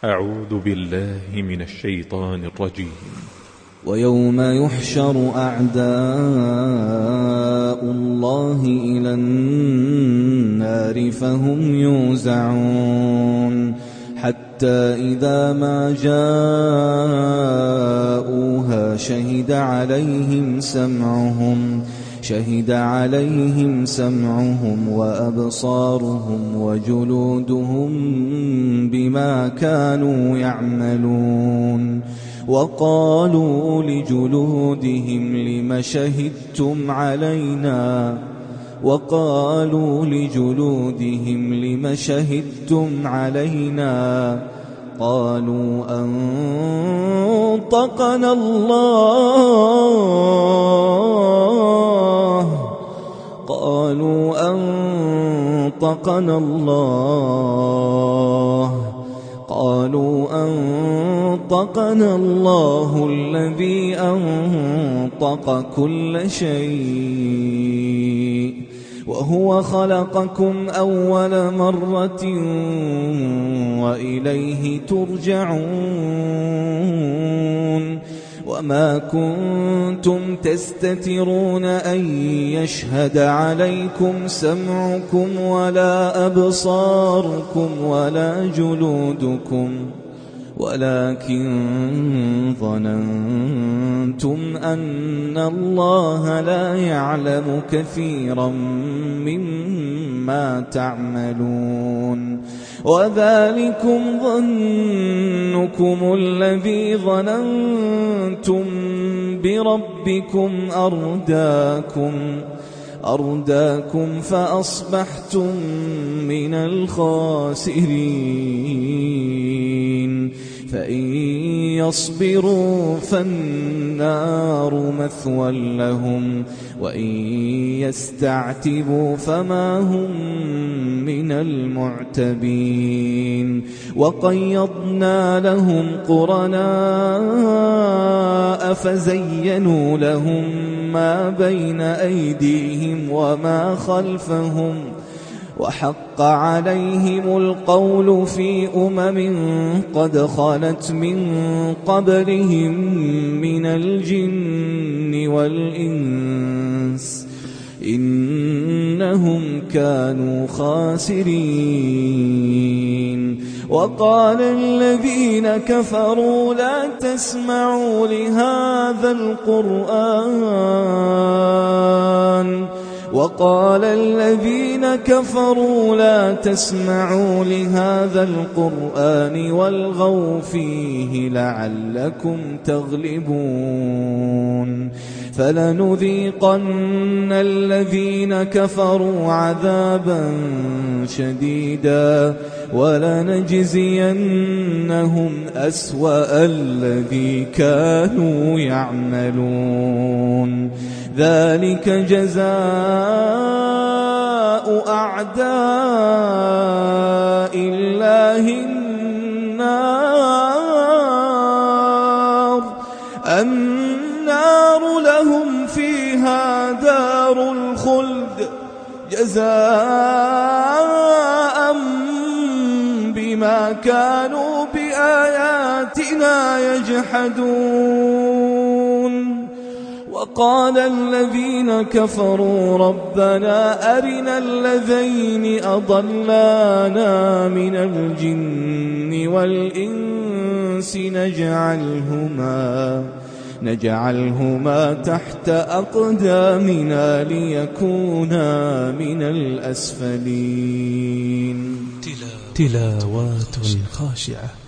أعوذ بالله من الشيطان الرجيم. ويوم يحشر أعداء الله إلى النار فهم يوزعون حتى إذا ما جاءوها شهد عليهم سمعهم وأبصارهم وجلودهم بما كانوا يعملون. وقالوا لجلودهم لم شهدتم علينا قالوا أنطقنا الله الذي أنطق كل شيء وهو خلقكم أول مرة وإليه ترجعون. وما كنتم تستترون أن يشهد عليكم سمعكم ولا أبصاركم ولا جلودكم ولكن ظننتم أن الله لا يعلم كثيرا مما تعملون. وذلكم ظنكم الذي ظننتم بربكم أرداكم فأصبحتم من الخاسرين. فإن يصبروا فالنار مثوى لهم وإن يستعتبوا فما هم من المعتبين. وقيضنا لهم قرناء فزينوا لهم ما بين أيديهم وما خلفهم وحق عليهم القول في قد خلت من قبلهم من الجن والإنس إنهم كانوا خاسرين. وقال الذين كفروا لا تسمعوا لهذا القرآن والغوا فيه لعلكم تغلبون. فلنذيقن الذين كفروا عذابا شديدا ولنجزينهم أسوأ الذي كانوا يعملون. ذلك جزاء أعداء الله النار لهم فيها دار الخلد جزاء بما كانوا بآياتنا يجحدون. وقال الذين كفروا ربنا أرنا الذين أضلانا من الجن والإنس نجعلهما تحت أقدامنا ليكونا من الأسفلين. تلاوات خاشعة.